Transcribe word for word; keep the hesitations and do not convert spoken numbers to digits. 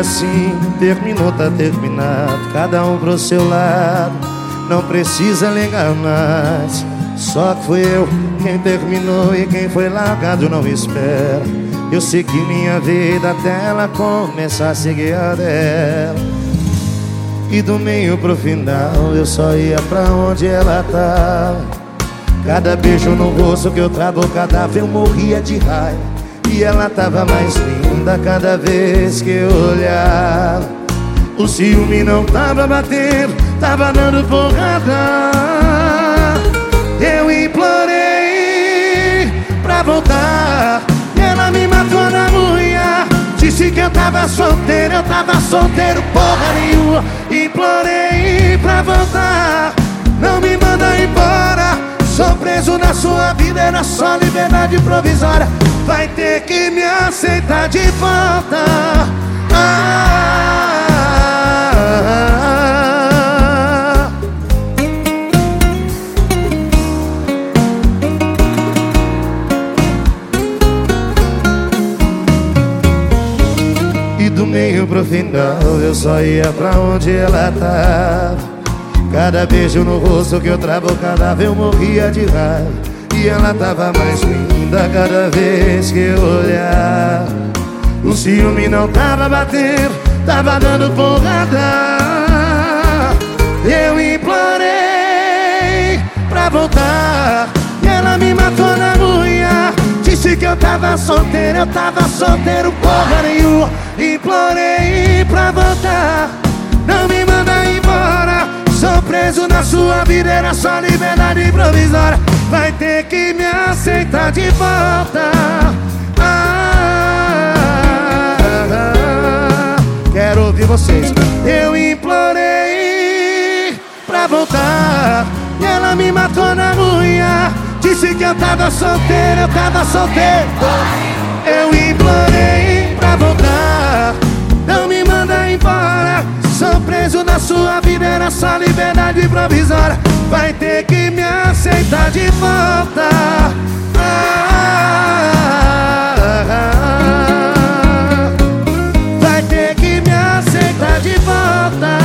assim, terminou, tá terminado, cada um pro seu lado, não precisa ligar mais. Só que fui eu quem terminou e quem foi largado não espera. Eu segui minha vida até ela começar a seguir a dela. E do meio pro final eu só ia pra onde ela tava. Cada beijo no rosto que eu travo, cada vez eu morria de raiva. E ela tava mais linda cada vez que eu olhava. O ciúme não tava batendo, tava dando porrada. Eu implorei pra voltar e ela me matou na unha. Disse que eu tava solteiro, eu tava solteiro porra nenhuma. Implorei pra voltar, não me manda embora. Sou preso na sua vida, era só liberdade provisória. Vai ter que me aceitar de volta. Ah, e do meio pro final eu só ia pra onde ela tava. Cada beijo no rosto que eu travo, cada vez eu morria de raiva. E ela tava mais linda cada vez que eu olhava. O ciúme não tava batendo, tava dando porrada. Eu implorei pra voltar e ela me matou na unha. Disse que eu tava solteiro, eu tava solteiro porra nenhuma. Implorei pra voltar, não me manda embora. Sou preso na sua vida, era só liberdade provisória. Vai ter que me aceitar de volta. Ah, ah, ah, quero ouvir vocês. Eu implorei pra voltar e ela me matou na unha. Disse que eu tava solteiro, eu tava solteiro. Eu implorei pra voltar, não me manda embora. Sou preso na sua vida, era só liberdade provisória. Vai ter que me aceitar de volta. Ah, ah, ah, vai ter que me aceitar de volta.